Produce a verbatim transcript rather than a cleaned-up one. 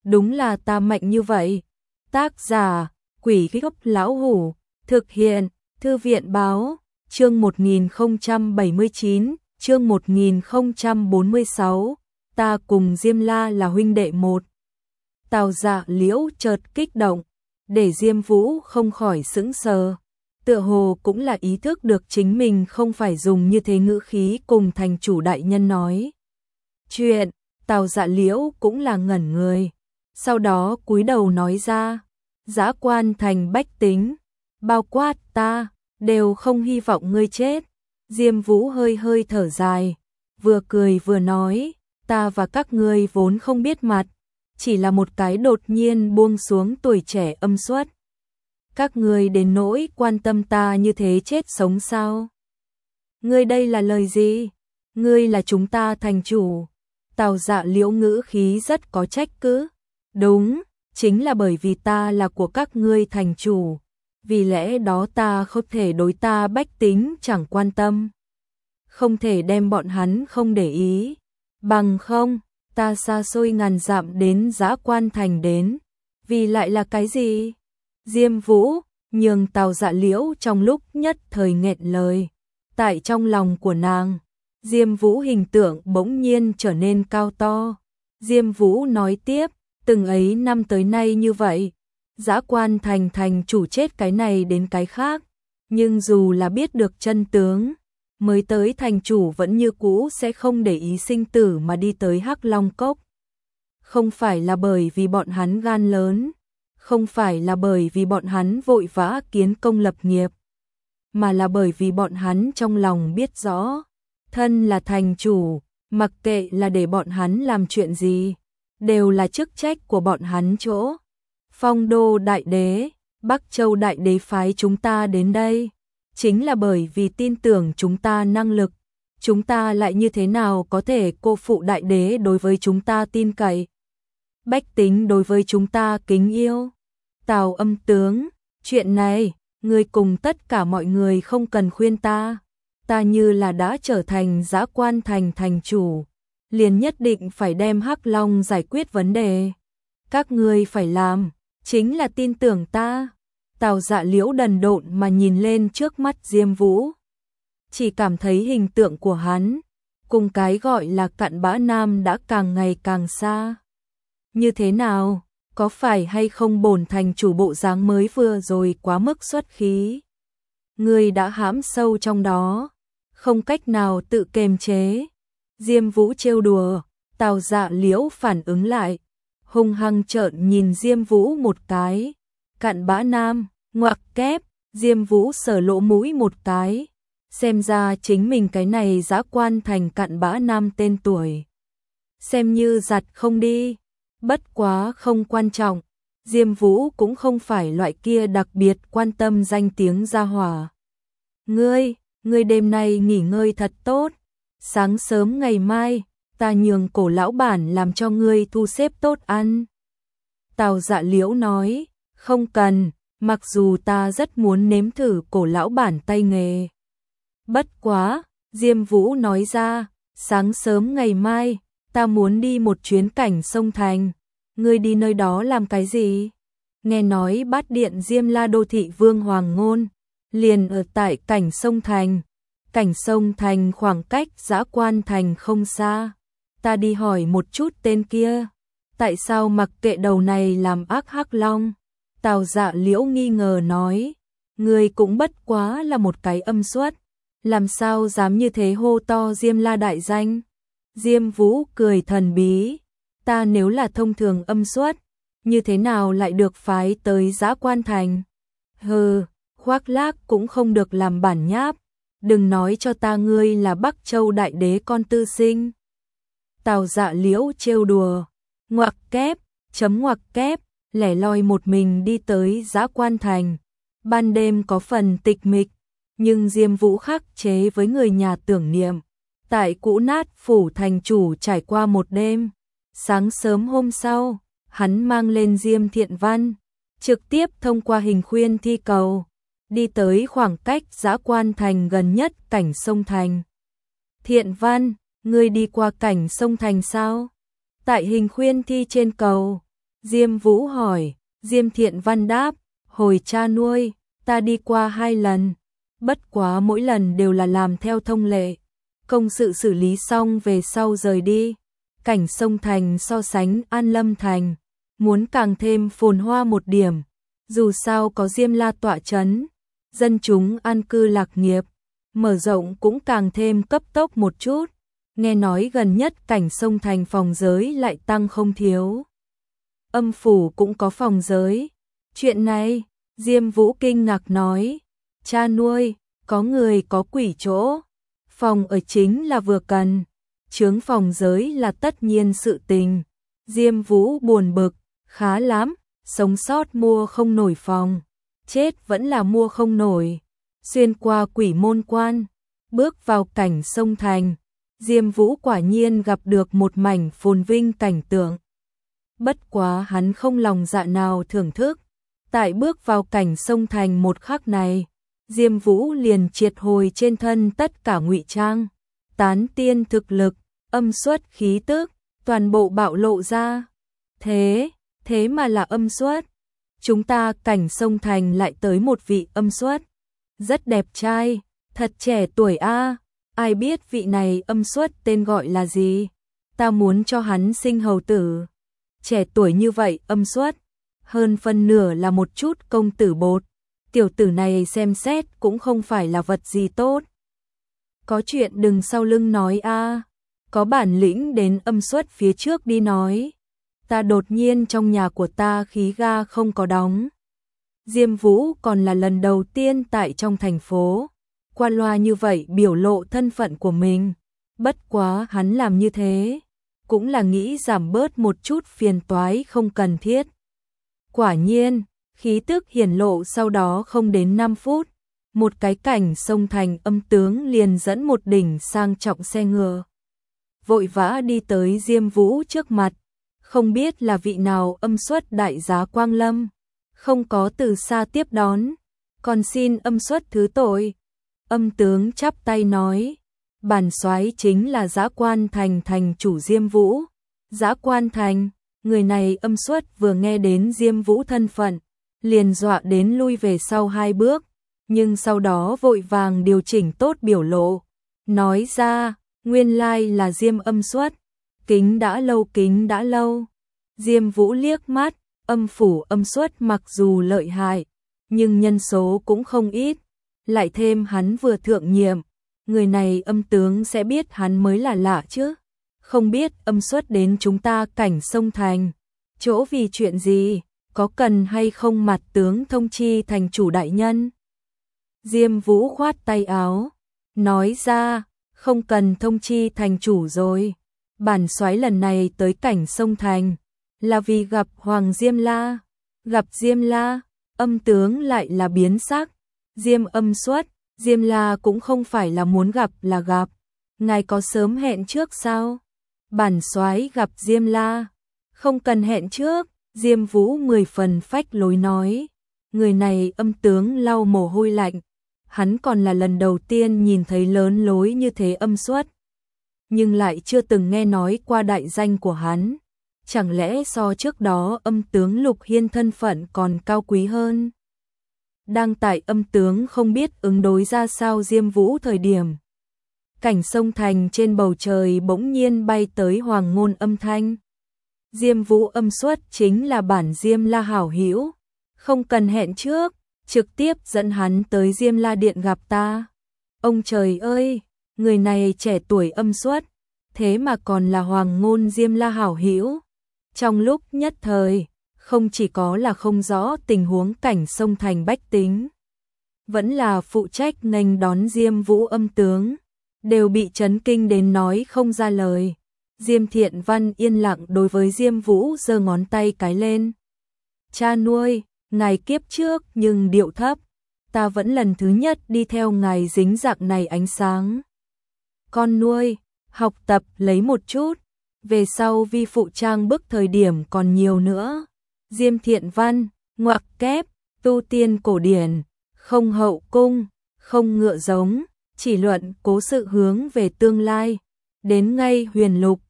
đúng là ta mạnh như vậy. Tác giả, Quỷ Gốc Lão Hủ, thực hiện, Thư viện Báo, chương một nghìn không trăm bảy mươi chín, chương một nghìn không trăm bốn mươi sáu, ta cùng Diêm La là huynh đệ một. Tào Dạ Liễu chợt kích động, để Diêm Vũ không khỏi sững sờ. Tựa hồ cũng là ý thức được chính mình không phải dùng như thế ngữ khí cùng thành chủ đại nhân nói chuyện. Tào Dạ Liễu cũng là ngẩn người, sau đó cúi đầu nói ra, Dã Quan Thành bách tính, bao quát ta, đều không hy vọng ngươi chết. Diêm Vũ hơi hơi thở dài, vừa cười vừa nói, ta và các ngươi vốn không biết mặt, chỉ là một cái đột nhiên buông xuống tuổi trẻ âm suất. Các ngươi đến nỗi quan tâm ta như thế chết sống sao? Ngươi đây là lời gì? Ngươi là chúng ta thành chủ. Tào Dạ Liễu ngữ khí rất có trách cứ. Đúng, chính là bởi vì ta là của các ngươi thành chủ, vì lẽ đó ta không thể đối ta bách tính chẳng quan tâm, không thể đem bọn hắn không để ý, bằng không, ta xa xôi ngàn dặm đến Dã Quan Thành đến, vì lại là cái gì? Diêm Vũ, nhường Tào Dạ Liễu trong lúc nhất thời nghẹn lời, tại trong lòng của nàng, Diêm Vũ hình tượng bỗng nhiên trở nên cao to. Diêm Vũ nói tiếp, từng ấy năm tới nay như vậy, Dã Quan Thành thành chủ chết cái này đến cái khác, nhưng dù là biết được chân tướng, mới tới thành chủ vẫn như cũ sẽ không để ý sinh tử mà đi tới Hắc Long Cốc. Không phải là bởi vì bọn hắn gan lớn, không phải là bởi vì bọn hắn vội vã kiến công lập nghiệp, mà là bởi vì bọn hắn trong lòng biết rõ, thân là thành chủ, mặc kệ là để bọn hắn làm chuyện gì, đều là chức trách của bọn hắn chỗ. Phong Đô Đại Đế, Bắc Châu Đại Đế phái chúng ta đến đây, chính là bởi vì tin tưởng chúng ta năng lực, chúng ta lại như thế nào có thể cô phụ Đại Đế đối với chúng ta tin cậy, bách tính đối với chúng ta kính yêu. Tào Âm tướng, chuyện này, ngươi cùng tất cả mọi người không cần khuyên ta, ta như là đã trở thành Dã Quan Thành thành chủ, liền nhất định phải đem Hắc Long giải quyết vấn đề. Các ngươi phải làm, chính là tin tưởng ta. Tào Dạ Liễu đần độn mà nhìn lên trước mắt Diêm Vũ, chỉ cảm thấy hình tượng của hắn, cùng cái gọi là cặn bã nam đã càng ngày càng xa. Như thế nào, có phải hay không bổn thành chủ bộ dáng mới vừa rồi quá mức xuất khí? Ngươi đã hãm sâu trong đó, không cách nào tự kiềm chế. Diêm Vũ trêu đùa, Tào Dạ Liễu phản ứng lại, hung hăng trợn nhìn Diêm Vũ một cái. Cặn bã nam, ngoặc kép, Diêm Vũ sờ lỗ mũi một cái, xem ra chính mình cái này Dã Quan Thành cặn bã nam tên tuổi, xem như giặt không đi. Bất quá không quan trọng, Diêm Vũ cũng không phải loại kia đặc biệt quan tâm danh tiếng gia hỏa. Ngươi, ngươi đêm nay nghỉ ngơi thật tốt, sáng sớm ngày mai, ta nhường Cổ lão bản làm cho ngươi thu xếp tốt ăn. Tào Dạ Liễu nói, không cần, mặc dù ta rất muốn nếm thử Cổ lão bản tay nghề. Bất quá, Diêm Vũ nói ra, sáng sớm ngày mai, ta muốn đi một chuyến Cảnh Sông Thành. Ngươi đi nơi đó làm cái gì? Nghe nói Bát Điện Diêm La đô thị Vương Hoàng Ngôn liền ở tại Cảnh Sông Thành. Cảnh Sông Thành khoảng cách Dã Quan Thành không xa. Ta đi hỏi một chút tên kia, tại sao mặc kệ đầu này làm ác Hắc Long? Tào Dạ Liễu nghi ngờ nói, ngươi cũng bất quá là một cái âm suất, làm sao dám như thế hô to Diêm La đại danh? Diêm Vũ cười thần bí, ta nếu là thông thường âm suất, như thế nào lại được phái tới Dã Quan Thành? Hừ, khoác lác cũng không được làm bản nháp, đừng nói cho ta ngươi là Bắc Châu Đại Đế con tư sinh. Tào Dạ Liễu trêu đùa, ngoặc kép, chấm ngoặc kép, lẻ loi một mình đi tới Dã Quan Thành. Ban đêm có phần tịch mịch, nhưng Diêm Vũ khắc chế với người nhà tưởng niệm, tại cũ nát phủ thành chủ trải qua một đêm. Sáng sớm hôm sau, hắn mang lên Diêm Thiện Văn, trực tiếp thông qua hình khuyên thi cầu, đi tới khoảng cách Dã Quan Thành gần nhất Cảnh Sông Thành. Thiện Văn, ngươi đi qua Cảnh Sông Thành sao? Tại hình khuyên thi trên cầu, Diêm Vũ hỏi, Diêm Thiện Văn đáp, hồi cha nuôi, ta đi qua hai lần, bất quá mỗi lần đều là làm theo thông lệ, công sự xử lý xong về sau rời đi. Cảnh sông Thành so sánh An Lâm Thành, muốn càng thêm phồn hoa một điểm, dù sao có Diêm La tọa chấn, dân chúng an cư lạc nghiệp, mở rộng cũng càng thêm cấp tốc một chút. Nghe nói gần nhất cảnh sông Thành phòng giới lại tăng không thiếu. Âm phủ cũng có phòng giới. Chuyện này, Diêm Vũ kinh ngạc nói, cha nuôi, có người có quỷ chỗ, phòng ở chính là vừa cần, chướng phòng giới là tất nhiên sự tình. Diêm Vũ buồn bực, khá lắm, sống sót mua không nổi phòng, chết vẫn là mua không nổi. Xuyên qua quỷ môn quan, bước vào cảnh sông Thành, Diêm Vũ quả nhiên gặp được một mảnh phồn vinh cảnh tượng. Bất quá hắn không lòng dạ nào thưởng thức. Tại bước vào cảnh sông Thành một khắc này, Diêm Vũ liền triệt hồi trên thân tất cả ngụy trang, tán tiên thực lực, âm xuất khí tức, toàn bộ bạo lộ ra. Thế, thế mà là âm xuất. Chúng ta cảnh sông Thành lại tới một vị âm xuất. Rất đẹp trai, thật trẻ tuổi a. Ai biết vị này âm xuất tên gọi là gì? Ta muốn cho hắn sinh hầu tử. Trẻ tuổi như vậy âm xuất, hơn phân nửa là một chút công tử bột. Tiểu tử này xem xét cũng không phải là vật gì tốt. Có chuyện đừng sau lưng nói a. Có bản lĩnh đến âm xuất phía trước đi nói. Ta đột nhiên trong nhà của ta khí ga không có đóng. Diêm Vũ còn là lần đầu tiên tại trong thành phố, qua loa như vậy biểu lộ thân phận của mình. Bất quá hắn làm như thế, cũng là nghĩ giảm bớt một chút phiền toái không cần thiết. Quả nhiên, khí tức hiển lộ sau đó không đến năm phút, một cái cảnh sông Thành âm tướng liền dẫn một đỉnh sang trọng xe ngựa. Vội vã đi tới Diêm Vũ trước mặt, không biết là vị nào âm xuất đại giá Quang Lâm, không có từ xa tiếp đón, còn xin âm xuất thứ tội. Âm tướng chắp tay nói, bản soái chính là Dã Quan Thành thành chủ Diêm Vũ. Dã Quan Thành, người này âm xuất vừa nghe đến Diêm Vũ thân phận, liền dọa đến lui về sau hai bước, nhưng sau đó vội vàng điều chỉnh tốt biểu lộ, nói ra, nguyên lai là Diêm âm xuất, kính đã lâu kính đã lâu. Diêm Vũ liếc mắt, âm phủ âm xuất mặc dù lợi hại, nhưng nhân số cũng không ít, lại thêm hắn vừa thượng nhiệm, người này âm tướng sẽ biết hắn mới là lạ chứ. Không biết âm xuất đến chúng ta cảnh sông Thành, chỗ vì chuyện gì, có cần hay không mặt tướng thông chi thành chủ đại nhân. Diêm Vũ khoát tay áo, nói ra, không cần thông chi thành chủ rồi. Bản soái lần này tới cảnh sông Thành, là vì gặp Hoàng Diêm La. Gặp Diêm La, âm tướng lại là biến sắc. Diêm âm xuất, Diêm La cũng không phải là muốn gặp là gặp. Ngài có sớm hẹn trước sao? Bản soái gặp Diêm La, không cần hẹn trước. Diêm Vũ mười phần phách lối nói. Người này âm tướng lau mồ hôi lạnh. Hắn còn là lần đầu tiên nhìn thấy lớn lối như thế âm xuất, nhưng lại chưa từng nghe nói qua đại danh của hắn. Chẳng lẽ so trước đó âm tướng Lục Hiên thân phận còn cao quý hơn? Đang tại âm tướng không biết ứng đối ra sao Diêm Vũ thời điểm, cảnh sông Thành trên bầu trời bỗng nhiên bay tới hoàng ngôn âm thanh. Diêm Vũ âm xuất chính là bản Diêm La hảo hữu, không cần hẹn trước, trực tiếp dẫn hắn tới Diêm La điện gặp ta. Ông trời ơi, người này trẻ tuổi âm xuất, thế mà còn là hoàng ngôn Diêm La hảo hữu. Trong lúc nhất thời, không chỉ có là không rõ tình huống cảnh sông Thành bách tính, vẫn là phụ trách nghênh đón Diêm Vũ âm tướng, đều bị chấn kinh đến nói không ra lời. Diêm Thiện Văn yên lặng đối với Diêm Vũ giơ ngón tay cái lên. Cha nuôi, ngài kiếp trước nhưng điệu thấp, ta vẫn lần thứ nhất đi theo ngài dính dạng này ánh sáng. Con nuôi, học tập lấy một chút, về sau vi phụ trang bức thời điểm còn nhiều nữa. Diêm Thiện Văn, ngoặc kép, tu tiên cổ điển, không hậu cung, không ngựa giống, chỉ luận cố sự hướng về tương lai, đến ngay huyền lục,